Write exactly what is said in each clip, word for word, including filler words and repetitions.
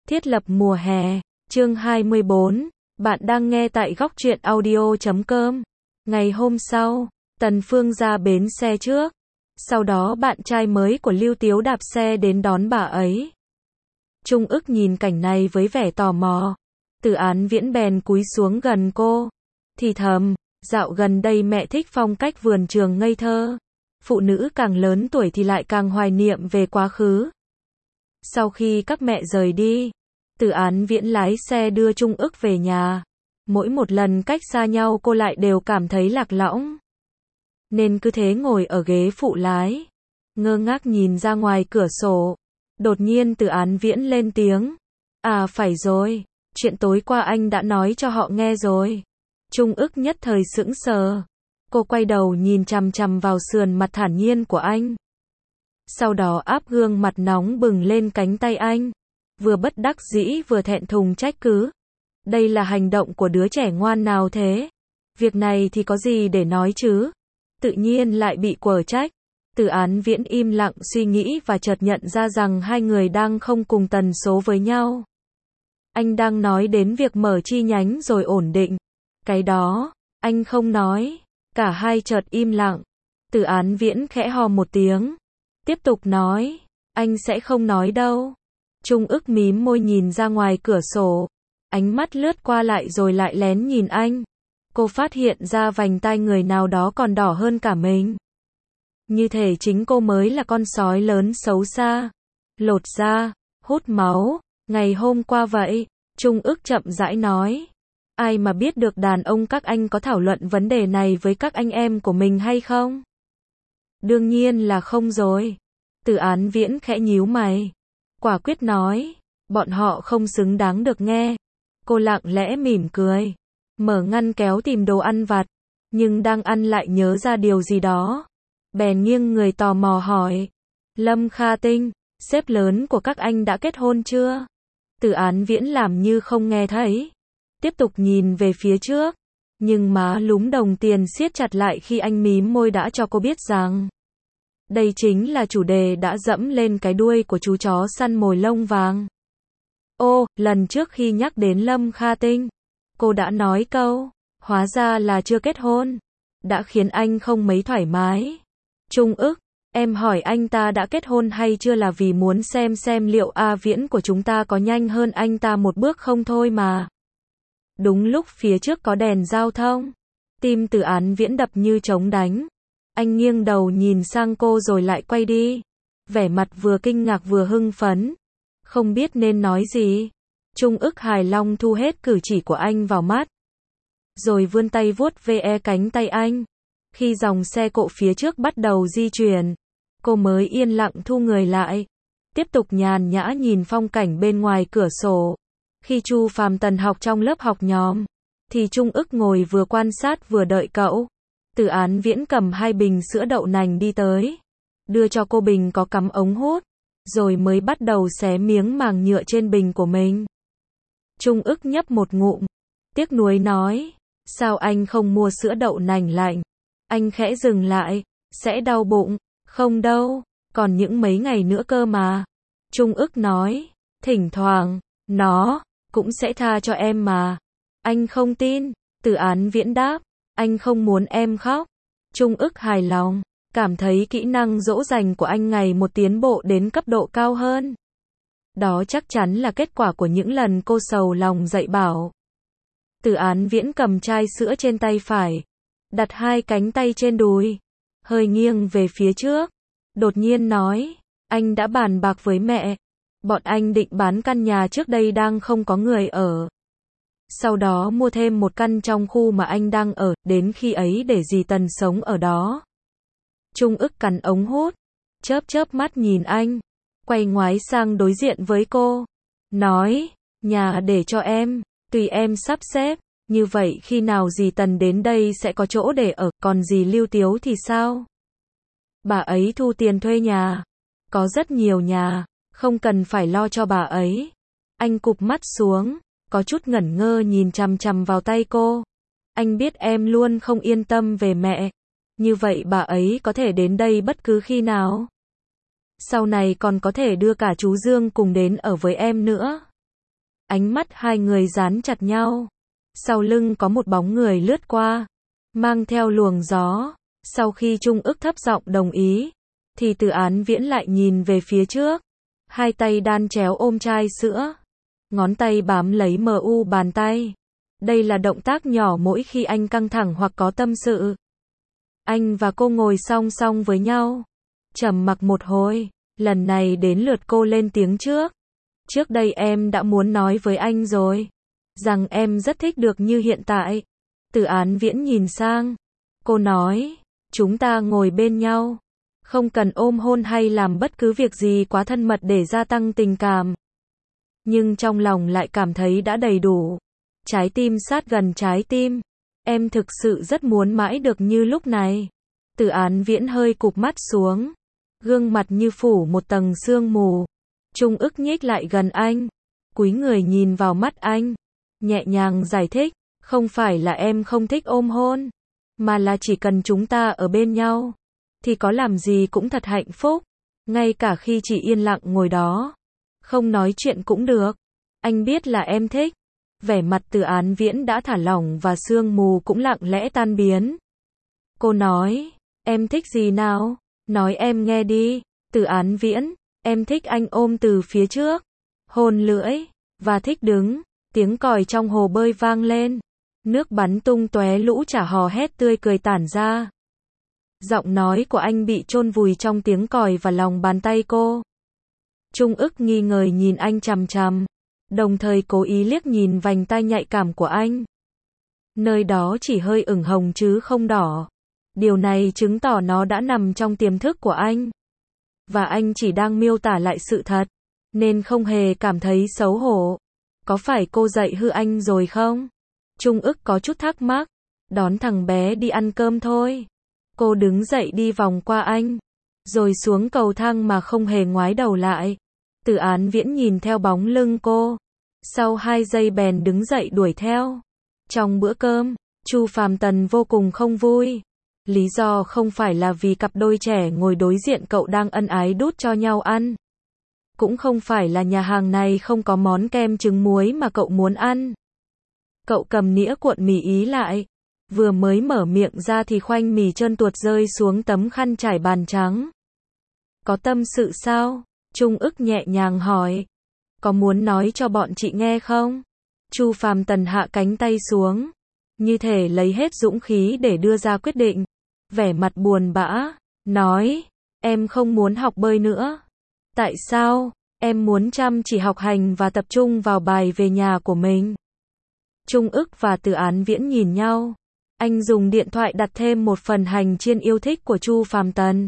Thiết lập mùa hè, chương hai mươi bốn, bạn đang nghe tại góc truyện audio chấm com. Ngày hôm sau, Tần Phương ra bến xe trước. Sau đó bạn trai mới của Lưu Tiếu đạp xe đến đón bà ấy. Trung ức nhìn cảnh này với vẻ tò mò. Từ Án Viễn bèn cúi xuống gần cô. Thì thầm, dạo gần đây mẹ thích phong cách vườn trường ngây thơ. Phụ nữ càng lớn tuổi thì lại càng hoài niệm về quá khứ. Sau khi các mẹ rời đi, Từ Án Viễn lái xe đưa Trung ức về nhà. Mỗi một lần cách xa nhau cô lại đều cảm thấy lạc lõng. Nên cứ thế ngồi ở ghế phụ lái, ngơ ngác nhìn ra ngoài cửa sổ. Đột nhiên Từ Án Viễn lên tiếng. À phải rồi, chuyện tối qua anh đã nói cho họ nghe rồi. Trung ức nhất thời sững sờ. Cô quay đầu nhìn chằm chằm vào sườn mặt thản nhiên của anh. Sau đó áp gương mặt nóng bừng lên cánh tay anh. Vừa bất đắc dĩ vừa thẹn thùng trách cứ. Đây là hành động của đứa trẻ ngoan nào thế? Việc này thì có gì để nói chứ? Tự nhiên lại bị quở trách. Từ Án Viễn im lặng suy nghĩ và chợt nhận ra rằng hai người đang không cùng tần số với nhau. Anh đang nói đến việc mở chi nhánh rồi ổn định. Cái đó, anh không nói. Cả hai chợt im lặng. Từ Án Viễn khẽ hò một tiếng. Tiếp tục nói. Anh sẽ không nói đâu. Trung ức mím môi nhìn ra ngoài cửa sổ. Ánh mắt lướt qua lại rồi lại lén nhìn anh. Cô phát hiện ra vành tai người nào đó còn đỏ hơn cả mình. Như thể chính cô mới là con sói lớn xấu xa. Lột da, hút máu. Ngày hôm qua vậy, Trung ức chậm rãi nói. Ai mà biết được đàn ông các anh có thảo luận vấn đề này với các anh em của mình hay không? Đương nhiên là không rồi. Từ Án Viễn khẽ nhíu mày. Quả quyết nói. Bọn họ không xứng đáng được nghe. Cô lặng lẽ mỉm cười. Mở ngăn kéo tìm đồ ăn vặt. Nhưng đang ăn lại nhớ ra điều gì đó. Bèn nghiêng người tò mò hỏi. Lâm Kha Tinh, sếp lớn của các anh đã kết hôn chưa? Từ Án Viễn làm như không nghe thấy. Tiếp tục nhìn về phía trước. Nhưng má lúm đồng tiền siết chặt lại khi anh mím môi đã cho cô biết rằng. Đây chính là chủ đề đã dẫm lên cái đuôi của chú chó săn mồi lông vàng. Ô, lần trước khi nhắc đến Lâm Kha Tinh, cô đã nói câu, hóa ra là chưa kết hôn. Đã khiến anh không mấy thoải mái. Trung ức, em hỏi anh ta đã kết hôn hay chưa là vì muốn xem xem liệu A Viễn của chúng ta có nhanh hơn anh ta một bước không thôi mà. Đúng lúc phía trước có đèn giao thông, tim Từ Án Viễn đập như trống đánh. Anh nghiêng đầu nhìn sang cô rồi lại quay đi. Vẻ mặt vừa kinh ngạc vừa hưng phấn. Không biết nên nói gì. Trung ức hài long thu hết cử chỉ của anh vào mắt. Rồi vươn tay vuốt ve cánh tay anh. Khi dòng xe cộ phía trước bắt đầu di chuyển, cô mới yên lặng thu người lại. Tiếp tục nhàn nhã nhìn phong cảnh bên ngoài cửa sổ. Khi Chu Phàm Tần học trong lớp học nhóm, thì Trung ức ngồi vừa quan sát vừa đợi cậu. Từ Án Viễn cầm hai bình sữa đậu nành đi tới. Đưa cho cô bình có cắm ống hút. Rồi mới bắt đầu xé miếng màng nhựa trên bình của mình. Trung ức nhấp một ngụm. Tiếc nuối nói. Sao anh không mua sữa đậu nành lạnh? Anh khẽ dừng lại. Sẽ đau bụng. Không đâu. Còn những mấy ngày nữa cơ mà. Trung ức nói. Thỉnh thoảng, nó cũng sẽ tha cho em mà. Anh không tin. Từ Án Viễn đáp. Anh không muốn em khóc. Trung ức hài lòng. Cảm thấy kỹ năng dỗ dành của anh ngày một tiến bộ đến cấp độ cao hơn. Đó chắc chắn là kết quả của những lần cô sầu lòng dạy bảo. Từ Án Viễn cầm chai sữa trên tay phải. Đặt hai cánh tay trên đùi. Hơi nghiêng về phía trước. Đột nhiên nói. Anh đã bàn bạc với mẹ. Bọn anh định bán căn nhà trước đây đang không có người ở. Sau đó mua thêm một căn trong khu mà anh đang ở. Đến khi ấy để dì Tần sống ở đó. Trung ức cắn ống hút. Chớp chớp mắt nhìn anh. Quay ngoái sang đối diện với cô. Nói. Nhà để cho em. Tùy em sắp xếp. Như vậy khi nào dì Tần đến đây sẽ có chỗ để ở. Còn dì Lưu Tiếu thì sao? Bà ấy thu tiền thuê nhà. Có rất nhiều nhà. Không cần phải lo cho bà ấy. Anh cụp mắt xuống. Có chút ngẩn ngơ nhìn chằm chằm vào tay cô. Anh biết em luôn không yên tâm về mẹ. Như vậy bà ấy có thể đến đây bất cứ khi nào. Sau này còn có thể đưa cả chú Dương cùng đến ở với em nữa. Ánh mắt hai người dán chặt nhau. Sau lưng có một bóng người lướt qua, mang theo luồng gió. Sau khi Trung ức thấp giọng đồng ý, thì Từ Án Viễn lại nhìn về phía trước. Hai tay đan chéo ôm chai sữa. Ngón tay bám lấy mờ u bàn tay. Đây là động tác nhỏ mỗi khi anh căng thẳng hoặc có tâm sự. Anh và cô ngồi song song với nhau. Trầm mặc một hồi, lần này đến lượt cô lên tiếng trước. Trước đây em đã muốn nói với anh rồi, rằng em rất thích được như hiện tại. Từ Án Viễn nhìn sang. Cô nói, chúng ta ngồi bên nhau. Không cần ôm hôn hay làm bất cứ việc gì quá thân mật để gia tăng tình cảm. Nhưng trong lòng lại cảm thấy đã đầy đủ. Trái tim sát gần trái tim. Em thực sự rất muốn mãi được như lúc này. Từ Án Viễn hơi cụp mắt xuống. Gương mặt như phủ một tầng sương mù. Trung ức nhích lại gần anh. Cúi người nhìn vào mắt anh. Nhẹ nhàng giải thích. Không phải là em không thích ôm hôn. Mà là chỉ cần chúng ta ở bên nhau. Thì có làm gì cũng thật hạnh phúc. Ngay cả khi chỉ yên lặng ngồi đó. Không nói chuyện cũng được. Anh biết là em thích. Vẻ mặt Từ Án Viễn đã thả lỏng và sương mù cũng lặng lẽ tan biến. Cô nói, em thích gì nào? Nói em nghe đi. Từ Án Viễn, em thích anh ôm từ phía trước, hôn lưỡi, và thích đứng. Tiếng còi trong hồ bơi vang lên. Nước bắn tung tóe, lũ chả hò hét tươi cười tản ra. Giọng nói của anh bị chôn vùi trong tiếng còi và lòng bàn tay cô. Trung ức nghi ngờ nhìn anh chằm chằm, đồng thời cố ý liếc nhìn vành tai nhạy cảm của anh. Nơi đó chỉ hơi ửng hồng chứ không đỏ. Điều này chứng tỏ nó đã nằm trong tiềm thức của anh. Và anh chỉ đang miêu tả lại sự thật, nên không hề cảm thấy xấu hổ. Có phải cô dạy hư anh rồi không? Trung ức có chút thắc mắc. Đón thằng bé đi ăn cơm thôi. Cô đứng dậy đi vòng qua anh, rồi xuống cầu thang mà không hề ngoái đầu lại. Từ Án Viễn nhìn theo bóng lưng cô. Sau hai giây bèn đứng dậy đuổi theo. Trong bữa cơm, Chu Phàm Tần vô cùng không vui. Lý do không phải là vì cặp đôi trẻ ngồi đối diện cậu đang ân ái đút cho nhau ăn. Cũng không phải là nhà hàng này không có món kem trứng muối mà cậu muốn ăn. Cậu cầm nĩa cuộn mì Ý lại. Vừa mới mở miệng ra thì khoanh mì trơn tuột rơi xuống tấm khăn trải bàn trắng. Có tâm sự sao? Trung ức nhẹ nhàng hỏi. Có muốn nói cho bọn chị nghe không? Chu Phàm Tần hạ cánh tay xuống, như thể lấy hết dũng khí để đưa ra quyết định. Vẻ mặt buồn bã, nói, em không muốn học bơi nữa. Tại sao? Em muốn chăm chỉ học hành và tập trung vào bài về nhà của mình. Trung ức và Từ Án Viễn nhìn nhau. Anh dùng điện thoại đặt thêm một phần hành chiên yêu thích của Chu Phàm Tần.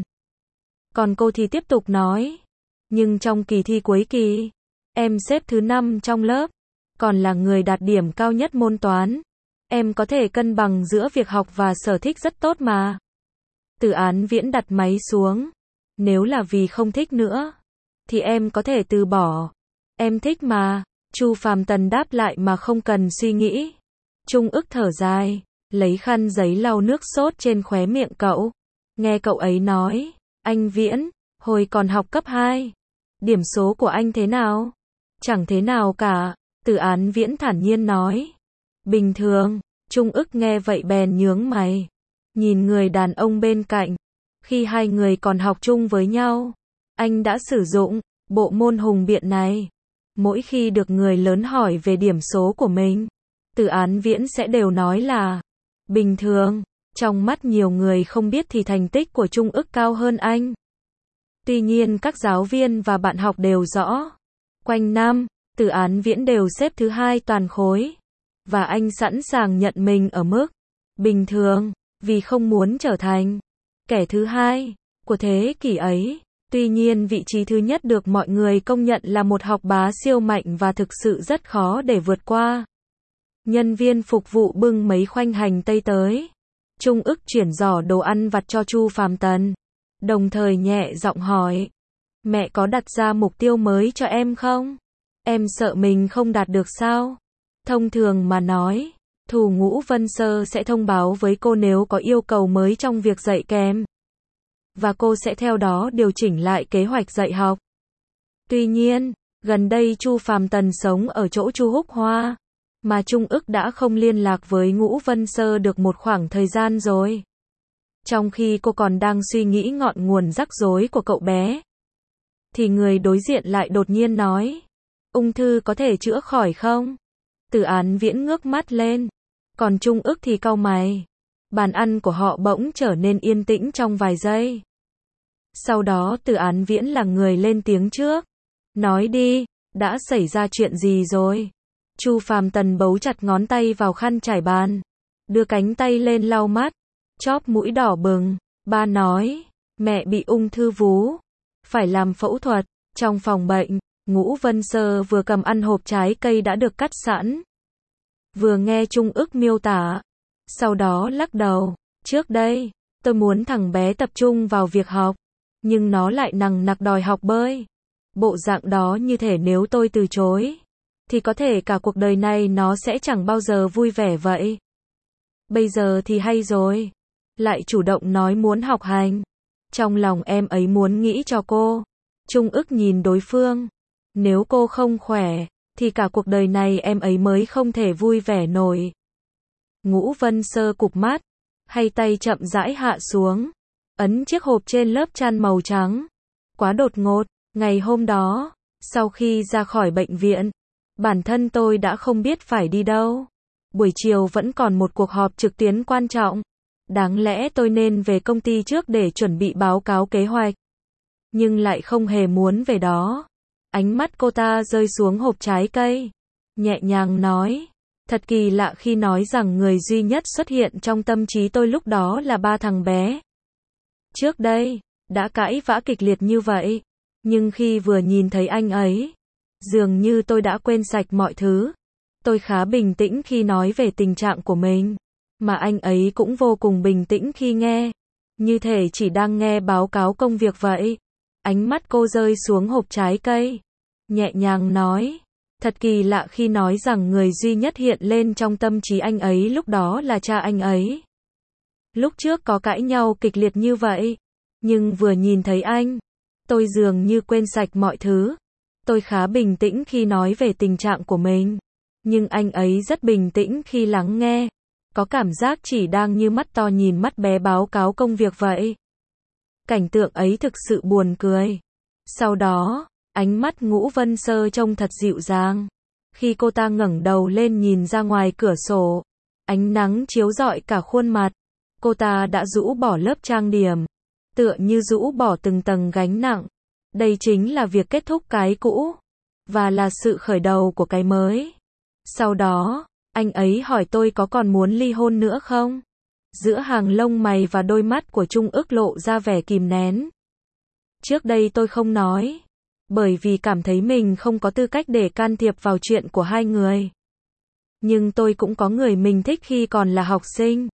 Còn cô thì tiếp tục nói, nhưng trong kỳ thi cuối kỳ, em xếp thứ năm trong lớp, còn là người đạt điểm cao nhất môn toán. Em có thể cân bằng giữa việc học và sở thích rất tốt mà. Từ Án Viễn đặt máy xuống. Nếu là vì không thích nữa, thì em có thể từ bỏ. Em thích mà. Chu Phàm Tần đáp lại mà không cần suy nghĩ. Trung ức thở dài, lấy khăn giấy lau nước sốt trên khóe miệng cậu. Nghe cậu ấy nói, anh Viễn, hồi còn học cấp hai, điểm số của anh thế nào? Chẳng thế nào cả. Từ Án Viễn thản nhiên nói. Bình thường. Trung ức nghe vậy bèn nhướng mày, nhìn người đàn ông bên cạnh. Khi hai người còn học chung với nhau, anh đã sử dụng bộ môn hùng biện này. Mỗi khi được người lớn hỏi về điểm số của mình, Từ Án Viễn sẽ đều nói là bình thường. Trong mắt nhiều người không biết thì thành tích của Trung ức cao hơn anh. Tuy nhiên các giáo viên và bạn học đều rõ. Quanh năm, Từ Án Viễn đều xếp thứ hai toàn khối. Và anh sẵn sàng nhận mình ở mức bình thường, vì không muốn trở thành kẻ thứ hai của thế kỷ ấy. Tuy nhiên vị trí thứ nhất được mọi người công nhận là một học bá siêu mạnh và thực sự rất khó để vượt qua. Nhân viên phục vụ bưng mấy khoanh hành tây tới. Trung ức chuyển giỏ đồ ăn vặt cho Chu Phàm Tần, đồng thời nhẹ giọng hỏi, mẹ có đặt ra mục tiêu mới cho em không? Em sợ mình không đạt được sao? Thông thường mà nói, Thủ Ngũ Vân Sơ sẽ thông báo với cô nếu có yêu cầu mới trong việc dạy kèm. Và cô sẽ theo đó điều chỉnh lại kế hoạch dạy học. Tuy nhiên, Gần đây Chu Phàm Tần sống ở chỗ Chu Húc Hoa, mà Trung ức đã không liên lạc với Ngũ Vân Sơ được một khoảng thời gian rồi. Trong khi cô còn đang suy nghĩ ngọn nguồn rắc rối của cậu bé, thì người đối diện lại đột nhiên nói, ung thư có thể chữa khỏi không? Từ Án Viễn ngước mắt lên, còn Trung ức thì cau mày. Bàn ăn của họ bỗng trở nên yên tĩnh trong vài giây. Sau đó Từ Án Viễn là người lên tiếng trước. Nói đi, đã xảy ra chuyện gì rồi? Chu Phàm Tần bấu chặt ngón tay vào khăn trải bàn, đưa cánh tay lên lau mắt, chóp mũi đỏ bừng. Ba nói, mẹ bị ung thư vú, phải làm phẫu thuật. Trong phòng bệnh, Ngũ Vân Sơ vừa cầm ăn hộp trái cây đã được cắt sẵn, vừa nghe Trung ức miêu tả, sau đó lắc đầu. Trước đây, tôi muốn thằng bé tập trung vào việc học, nhưng nó lại nằng nặc đòi học bơi. Bộ dạng đó như thể nếu tôi từ chối, thì có thể cả cuộc đời này nó sẽ chẳng bao giờ vui vẻ vậy. Bây giờ thì hay rồi, lại chủ động nói muốn học hành. Trong lòng em ấy muốn nghĩ cho cô. Trung ức nhìn đối phương. Nếu cô không khỏe, thì cả cuộc đời này em ấy mới không thể vui vẻ nổi. Ngũ Vân Sơ cụp mắt, hay tay chậm rãi hạ xuống, ấn chiếc hộp trên lớp chăn màu trắng. Quá đột ngột, ngày hôm đó, sau khi ra khỏi bệnh viện, bản thân tôi đã không biết phải đi đâu. Buổi chiều vẫn còn một cuộc họp trực tuyến quan trọng. Đáng lẽ tôi nên về công ty trước để chuẩn bị báo cáo kế hoạch, nhưng lại không hề muốn về đó. Ánh mắt cô ta rơi xuống hộp trái cây, nhẹ nhàng nói, thật kỳ lạ khi nói rằng người duy nhất xuất hiện trong tâm trí tôi lúc đó là ba thằng bé. Trước đây, đã cãi vã kịch liệt như vậy, nhưng khi vừa nhìn thấy anh ấy, dường như tôi đã quên sạch mọi thứ. Tôi khá bình tĩnh khi nói về tình trạng của mình, mà anh ấy cũng vô cùng bình tĩnh khi nghe, như thể chỉ đang nghe báo cáo công việc vậy. Ánh mắt cô rơi xuống hộp trái cây, nhẹ nhàng nói, thật kỳ lạ khi nói rằng người duy nhất hiện lên trong tâm trí anh ấy lúc đó là cha anh ấy. Lúc trước có cãi nhau kịch liệt như vậy, nhưng vừa nhìn thấy anh, tôi dường như quên sạch mọi thứ. Tôi khá bình tĩnh khi nói về tình trạng của mình, nhưng anh ấy rất bình tĩnh khi lắng nghe, có cảm giác chỉ đang như mắt to nhìn mắt bé báo cáo công việc vậy. Cảnh tượng ấy thực sự buồn cười. Sau đó, ánh mắt Ngũ Vân Sơ trông thật dịu dàng. Khi cô ta ngẩng đầu lên nhìn ra ngoài cửa sổ, ánh nắng chiếu rọi cả khuôn mặt. Cô ta đã rũ bỏ lớp trang điểm, tựa như rũ bỏ từng tầng gánh nặng. Đây chính là việc kết thúc cái cũ, và là sự khởi đầu của cái mới. Sau đó, anh ấy hỏi tôi có còn muốn ly hôn nữa không? Giữa hàng lông mày và đôi mắt của Trung ức lộ ra vẻ kìm nén. Trước đây tôi không nói, bởi vì cảm thấy mình không có tư cách để can thiệp vào chuyện của hai người. Nhưng tôi cũng có người mình thích khi còn là học sinh,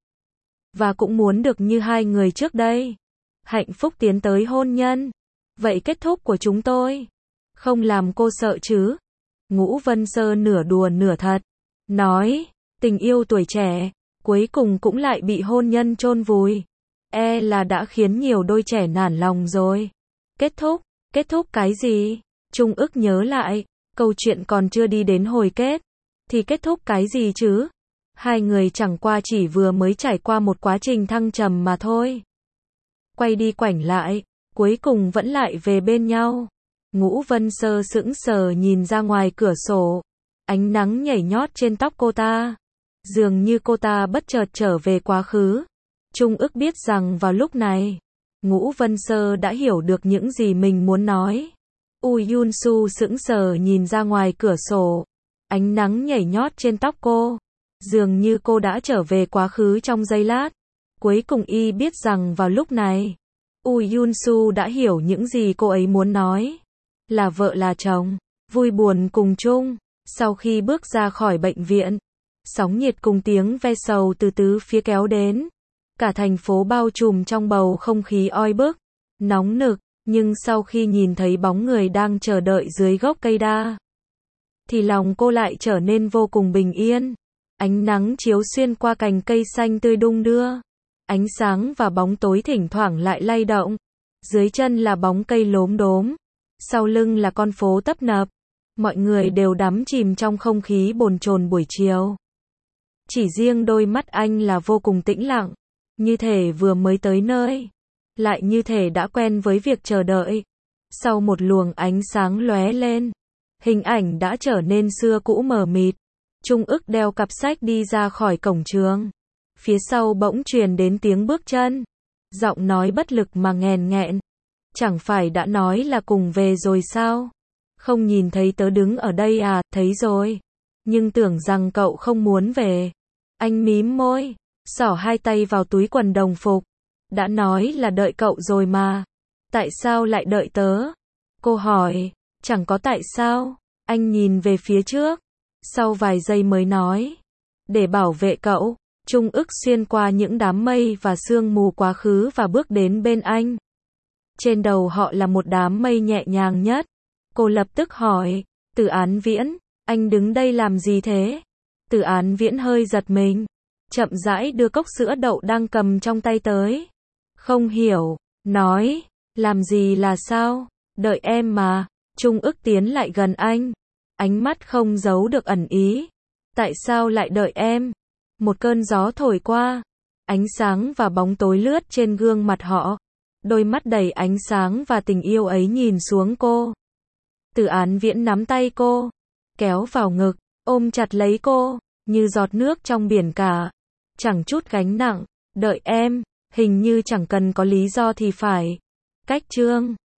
và cũng muốn được như hai người trước đây, hạnh phúc tiến tới hôn nhân. Vậy kết thúc của chúng tôi không làm cô sợ chứ? Ngũ Vân Sơ nửa đùa nửa thật, nói, tình yêu tuổi trẻ, cuối cùng cũng lại bị hôn nhân chôn vùi. E là đã khiến nhiều đôi trẻ nản lòng rồi. Kết thúc, kết thúc cái gì? Trung ức nhớ lại, câu chuyện còn chưa đi đến hồi kết, thì kết thúc cái gì chứ? Hai người chẳng qua chỉ vừa mới trải qua một quá trình thăng trầm mà thôi. Quay đi quảnh lại, cuối cùng vẫn lại về bên nhau. Ngũ Vân Sơ sững sờ nhìn ra ngoài cửa sổ, ánh nắng nhảy nhót trên tóc cô ta, dường như cô ta bất chợt trở về quá khứ. Trung ức biết rằng vào lúc này, Ngũ Vân Sơ đã hiểu được những gì mình muốn nói. U Yun Su sững sờ nhìn ra ngoài cửa sổ, ánh nắng nhảy nhót trên tóc cô, dường như cô đã trở về quá khứ trong giây lát. Cuối cùng y biết rằng vào lúc này, U Yun Su đã hiểu những gì cô ấy muốn nói. Là vợ là chồng, vui buồn cùng chung. Sau khi bước ra khỏi bệnh viện, sóng nhiệt cùng tiếng ve sầu từ tứ phía kéo đến. Cả thành phố bao trùm trong bầu không khí oi bức, nóng nực, nhưng sau khi nhìn thấy bóng người đang chờ đợi dưới gốc cây đa, thì lòng cô lại trở nên vô cùng bình yên. Ánh nắng chiếu xuyên qua cành cây xanh tươi đung đưa. Ánh sáng và bóng tối thỉnh thoảng lại lay động. Dưới chân là bóng cây lốm đốm, sau lưng là con phố tấp nập. Mọi người đều đắm chìm trong không khí bồn chồn buổi chiều. Chỉ riêng đôi mắt anh là vô cùng tĩnh lặng, như thể vừa mới tới nơi, lại như thể đã quen với việc chờ đợi. Sau một luồng ánh sáng lóe lên, hình ảnh đã trở nên xưa cũ mờ mịt. Trung ức đeo cặp sách đi ra khỏi cổng trường. Phía sau bỗng truyền đến tiếng bước chân. Giọng nói bất lực mà nghèn nghẹn. Chẳng phải đã nói là cùng về rồi sao? Không nhìn thấy tớ đứng ở đây à? Thấy rồi. Nhưng tưởng rằng cậu không muốn về. Anh mím môi, xỏ hai tay vào túi quần đồng phục. Đã nói là đợi cậu rồi mà. Tại sao lại đợi tớ? Cô hỏi. Chẳng có tại sao. Anh nhìn về phía trước. Sau vài giây mới nói. Để bảo vệ cậu. Trung ức xuyên qua những đám mây và sương mù quá khứ và bước đến bên anh. Trên đầu họ là một đám mây nhẹ nhàng nhất. Cô lập tức hỏi. Từ Án Viễn, anh đứng đây làm gì thế? Từ Án Viễn hơi giật mình. Chậm rãi đưa cốc sữa đậu đang cầm trong tay tới. Không hiểu. Nói. Làm gì là sao? Đợi em mà. Trung ức tiến lại gần anh. Ánh mắt không giấu được ẩn ý. Tại sao lại đợi em? Một cơn gió thổi qua. Ánh sáng và bóng tối lướt trên gương mặt họ. Đôi mắt đầy ánh sáng và tình yêu ấy nhìn xuống cô. Từ Án Viễn nắm tay cô. Kéo vào ngực. Ôm chặt lấy cô. Như giọt nước trong biển cả. Chẳng chút gánh nặng. Đợi em. Hình như chẳng cần có lý do thì phải. Cách chương